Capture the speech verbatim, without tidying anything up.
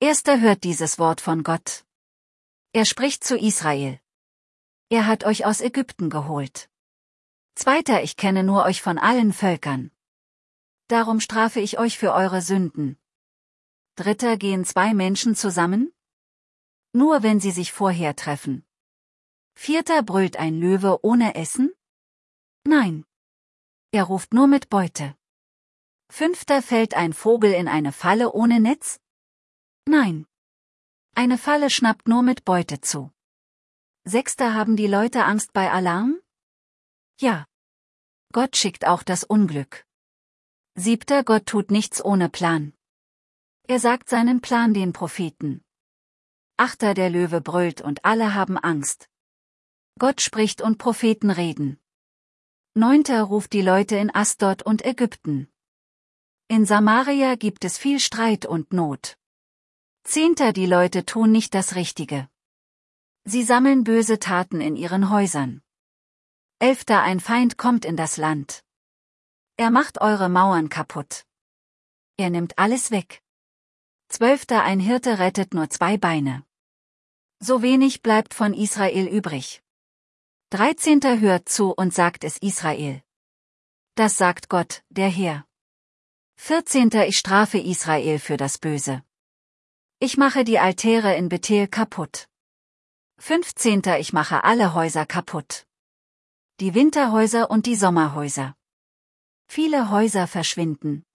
Erster hört dieses Wort von Gott. Er spricht zu Israel. Er hat euch aus Ägypten geholt. Zweiter, ich kenne nur euch von allen Völkern. Darum strafe ich euch für eure Sünden. Dritter, gehen zwei Menschen zusammen? Nur wenn sie sich vorher treffen. Vierter, brüllt ein Löwe ohne Essen? Nein. Er ruft nur mit Beute. Fünfter, fällt ein Vogel in eine Falle ohne Netz? Nein. Eine Falle schnappt nur mit Beute zu. Sechster, haben die Leute Angst bei Alarm? Ja. Gott schickt auch das Unglück. Siebter, Gott tut nichts ohne Plan. Er sagt seinen Plan den Propheten. Achter, der Löwe brüllt und alle haben Angst. Gott spricht und Propheten reden. Neunter, ruft die Leute in Asdod und Ägypten. In Samaria gibt es viel Streit und Not. Zehnter, die Leute tun nicht das Richtige. Sie sammeln böse Taten in ihren Häusern. Elfter, ein Feind kommt in das Land. Er macht eure Mauern kaputt. Er nimmt alles weg. Zwölfter, ein Hirte rettet nur zwei Beine. So wenig bleibt von Israel übrig. Dreizehnter, hört zu und sagt es Israel. Das sagt Gott, der Herr. Vierzehnter, ich strafe Israel für das Böse. Ich mache die Altäre in Bethel kaputt. Fünfzehnter, ich mache alle Häuser kaputt. Die Winterhäuser und die Sommerhäuser. Viele Häuser verschwinden.